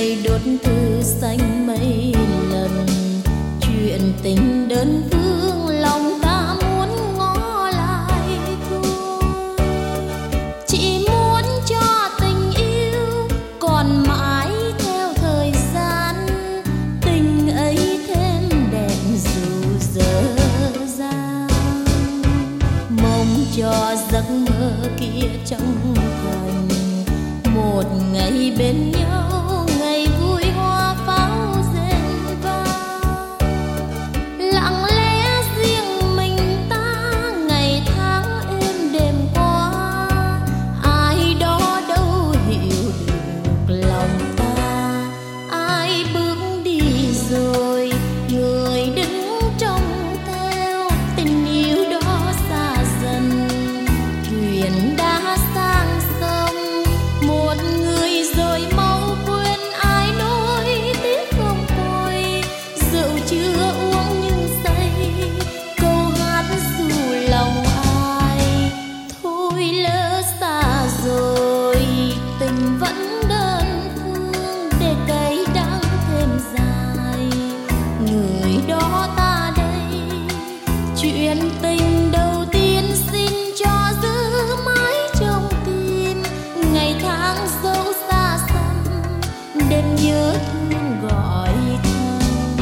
này đốt thư xanh mấy lần, chuyện tình đơn phương lòng ta muốn ngó lại thôi. Chỉ muốn cho tình yêu còn mãi theo thời gian, tình ấy thêm đẹp dù dở dang. Mong cho giấc mơ kia trong thành một ngày bên nhau, ngày vui hoa pháo rền vang. Lặng lẽ riêng mình ta, ngày tháng êm đềm qua, ai đó đâu hiểu được lòng ta. Ai bước đi rồi, người đứng trông theo, tình yêu đó xa dần, thuyền đã sang sông. Một người rồi mau quên, ai nối tiếc không vội, rượu chưa uống nhưng say, câu hát dù lòng ai. Thôi lỡ xa rồi, tình vẫn đơn phương, để cay đắng thêm dài. Người đó ta đây, chuyện tình đầu tiên xin cho giữ mãi trong tim. Ngày tháng dẫu xa xăm, đêm nhớ thương gọi thầm.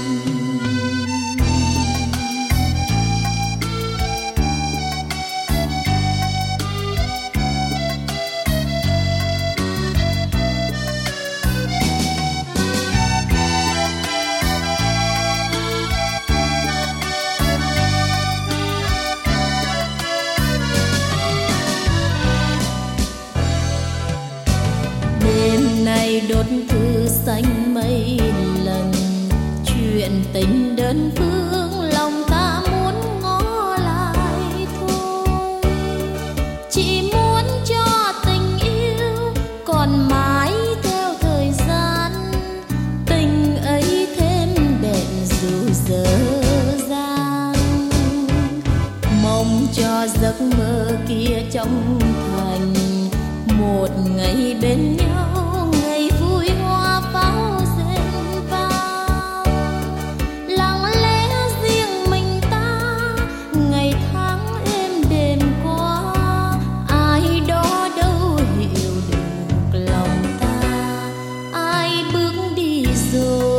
Đêm nay đốt thư xanh mấy lần, chuyện tình đơn phương lòng ta muốn ngó lại thôi. Chỉ muốn cho tình yêu còn mãi theo thời gian, tình ấy thêm đẹp dù dở dang. Mong cho giấc mơ kia trong thành một ngày bên nhau, ngày vui hoa pháo rền vang. Lặng lẽ riêng mình ta, ngày tháng êm đềm qua, ai đó đâu hiểu được lòng ta. Ai bước đi rồi,